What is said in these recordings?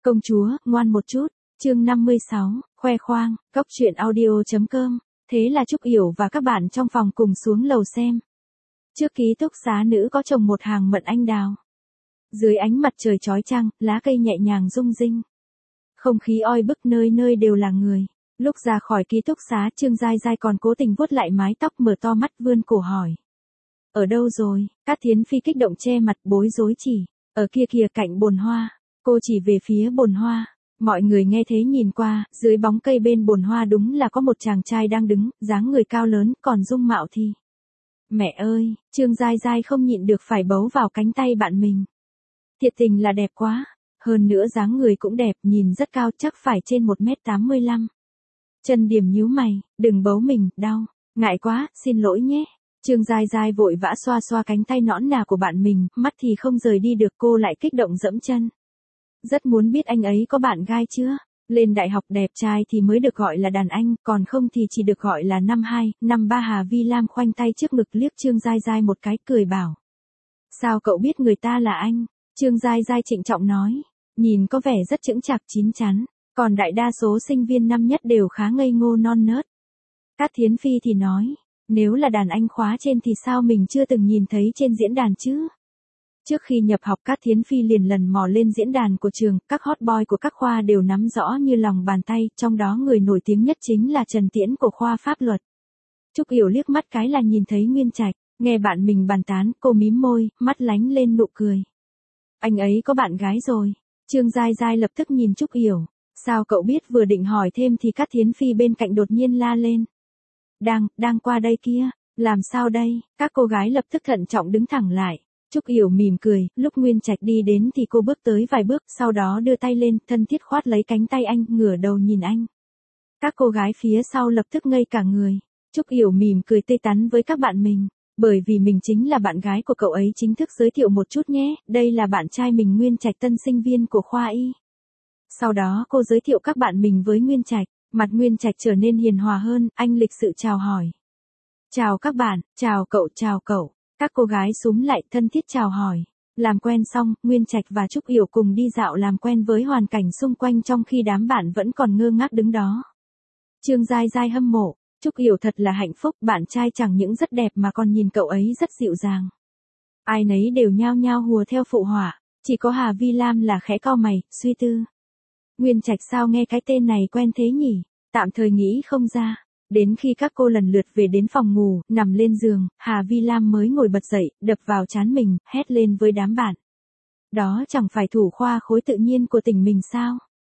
Công chúa, ngoan một chút. Chương 56, khoe khoang, Cốc truyện audio.com. Thế là Trúc Yểu và các bạn trong phòng cùng xuống lầu xem. Trước ký túc xá nữ có trồng một hàng mận anh đào. Dưới ánh mặt trời chói chang, lá cây nhẹ nhàng rung rinh. Không khí oi bức, nơi nơi đều là người. Lúc ra khỏi ký túc xá, Trương Giai Giai còn cố tình vuốt lại mái tóc, mở to mắt vươn cổ hỏi. Ở đâu rồi? Cát Thiến Phi kích động che mặt, bối rối chỉ. Ở kia kìa, cạnh bồn hoa. Cô chỉ về phía bồn hoa. Mọi người nghe thế nhìn qua, dưới bóng cây bên bồn hoa đúng là có một chàng trai đang đứng, dáng người cao lớn, còn dung mạo thì. Mẹ ơi, Trương Giai Giai không nhịn được phải bấu vào cánh tay bạn mình. Thiệt tình là đẹp quá. Hơn nữa dáng người cũng đẹp, nhìn rất cao, chắc phải trên 1m85. Trần Điểm nhíu mày, đừng bấu mình, đau. Ngại quá, xin lỗi nhé. Trương Giai Giai vội vã xoa xoa cánh tay nõn nà của bạn mình, mắt thì không rời đi được, cô lại kích động dẫm chân. Rất muốn biết anh ấy có bạn gái chưa? Lên đại học đẹp trai thì mới được gọi là đàn anh, còn không thì chỉ được gọi là năm 2, năm 3. Hà Vi Lam khoanh tay trước ngực liếc Trương Giai Giai một cái, cười bảo. Sao cậu biết người ta là anh? Trương Giai Giai trịnh trọng nói. Nhìn có vẻ rất chững chạc chín chắn, còn đại đa số sinh viên năm nhất đều khá ngây ngô non nớt. Cát Thiến Phi thì nói, nếu là đàn anh khóa trên thì sao mình chưa từng nhìn thấy trên diễn đàn chứ? Trước khi nhập học, Cát Thiến Phi liền lần mò lên diễn đàn của trường, các hot boy của các khoa đều nắm rõ như lòng bàn tay, trong đó người nổi tiếng nhất chính là Trần Tiễn của khoa pháp luật. Trúc Yểu liếc mắt cái là nhìn thấy Nguyên Trạch, nghe bạn mình bàn tán, cô mím môi, mắt lánh lên nụ cười. Anh ấy có bạn gái rồi. Trương Giai Giai lập tức nhìn Trúc Yểu. Sao cậu biết? Vừa định hỏi thêm thì Cát Thiến Phi bên cạnh đột nhiên la lên. Đang qua đây kia. Làm sao đây? Các cô gái lập tức thận trọng đứng thẳng lại. Trúc Yểu mỉm cười, lúc Nguyên Trạch đi đến thì cô bước tới vài bước, sau đó đưa tay lên, thân thiết khoát lấy cánh tay anh, ngửa đầu nhìn anh. Các cô gái phía sau lập tức ngây cả người. Trúc Yểu mỉm cười tươi tắn với các bạn mình. Bởi vì mình chính là bạn gái của cậu ấy, chính thức giới thiệu một chút nhé, đây là bạn trai mình Nguyên Trạch, tân sinh viên của khoa Y. Sau đó cô giới thiệu các bạn mình với Nguyên Trạch, mặt Nguyên Trạch trở nên hiền hòa hơn, anh lịch sự chào hỏi. Chào các bạn, chào cậu. Các cô gái xúm lại thân thiết chào hỏi. Làm quen xong, Nguyên Trạch và Trúc Yểu cùng đi dạo làm quen với hoàn cảnh xung quanh trong khi đám bạn vẫn còn ngơ ngác đứng đó. Trương Giai Giai hâm mộ. Trúc Yểu thật là hạnh phúc, bạn trai chẳng những rất đẹp mà còn nhìn cậu ấy rất dịu dàng. Ai nấy đều nhao nhao hùa theo phụ họa, chỉ có Hà Vi Lam là khẽ cau mày, suy tư. Nguyên Trạch sao nghe cái tên này quen thế nhỉ, tạm thời nghĩ không ra. Đến khi các cô lần lượt về đến phòng ngủ, nằm lên giường, Hà Vi Lam mới ngồi bật dậy, đập vào trán mình, hét lên với đám bạn. Đó chẳng phải thủ khoa khối tự nhiên của tỉnh mình sao?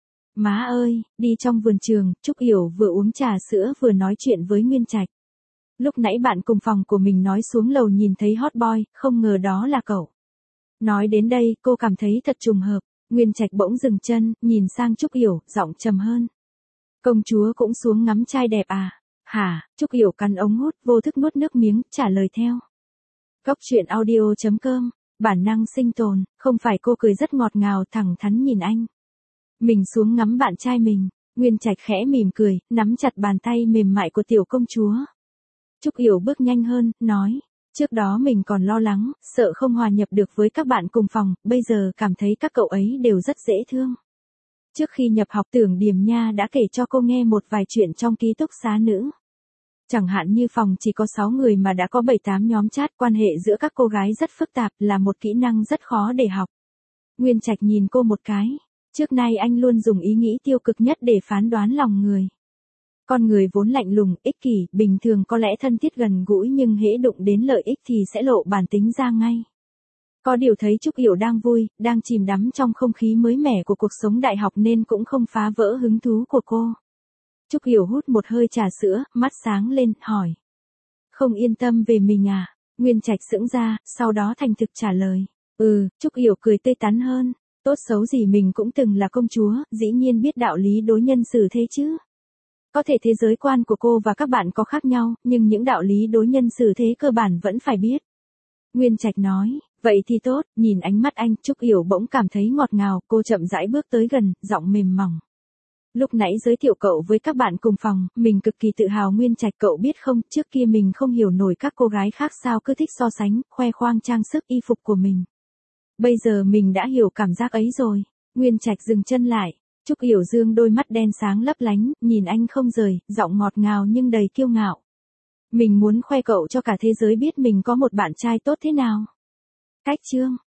Má ơi, đi trong vườn trường, Trúc Yểu vừa uống trà sữa vừa nói chuyện với Nguyên Trạch. Lúc nãy bạn cùng phòng của mình nói xuống lầu nhìn thấy hot boy, không ngờ đó là cậu. Nói đến đây, cô cảm thấy thật trùng hợp. Nguyên Trạch bỗng dừng chân, nhìn sang Trúc Yểu, giọng trầm hơn. Công chúa cũng xuống ngắm trai đẹp à? Hả? Trúc Yểu cắn ống hút, vô thức nuốt nước miếng, trả lời theo. Cốc truyện audio.com, bản năng sinh tồn, không phải. Cô cười rất ngọt ngào, thẳng thắn nhìn anh. Mình xuống ngắm bạn trai mình. Nguyên Trạch khẽ mỉm cười, nắm chặt bàn tay mềm mại của tiểu công chúa. Trúc Yểu bước nhanh hơn, nói. Trước đó mình còn lo lắng, sợ không hòa nhập được với các bạn cùng phòng, bây giờ cảm thấy các cậu ấy đều rất dễ thương. Trước khi nhập học, Tưởng Điềm Nha đã kể cho cô nghe một vài chuyện trong ký túc xá nữ. Chẳng hạn như phòng chỉ có 6 người mà đã có 7-8 nhóm chat, quan hệ giữa các cô gái rất phức tạp, là một kỹ năng rất khó để học. Nguyên Trạch nhìn cô một cái. Trước nay anh luôn dùng ý nghĩ tiêu cực nhất để phán đoán lòng người. Con người vốn lạnh lùng, ích kỷ, bình thường có lẽ thân thiết gần gũi nhưng hễ đụng đến lợi ích thì sẽ lộ bản tính ra ngay. Có điều thấy Trúc Yểu đang vui, đang chìm đắm trong không khí mới mẻ của cuộc sống đại học nên cũng không phá vỡ hứng thú của cô. Trúc Yểu hút một hơi trà sữa, mắt sáng lên, hỏi. Không yên tâm về mình à? Nguyên Trạch sững ra, sau đó thành thực trả lời. Trúc Yểu cười tươi tắn hơn. Tốt xấu gì mình cũng từng là công chúa, dĩ nhiên biết đạo lý đối nhân xử thế chứ. Có thể thế giới quan của cô và các bạn có khác nhau, nhưng những đạo lý đối nhân xử thế cơ bản vẫn phải biết. Nguyên Trạch nói, vậy thì tốt, nhìn ánh mắt anh, Trúc Yểu bỗng cảm thấy ngọt ngào, cô chậm rãi bước tới gần, giọng mềm mỏng. Lúc nãy giới thiệu cậu với các bạn cùng phòng, mình cực kỳ tự hào. Nguyên Trạch, cậu biết không, trước kia mình không hiểu nổi các cô gái khác sao cứ thích so sánh, khoe khoang trang sức y phục của mình. Bây giờ mình đã hiểu cảm giác ấy rồi. Nguyên Trạch dừng chân lại. Trúc Yểu Dương đôi mắt đen sáng lấp lánh, nhìn anh không rời, giọng ngọt ngào nhưng đầy kiêu ngạo. Mình muốn khoe cậu cho cả thế giới biết mình có một bạn trai tốt thế nào. Cách chương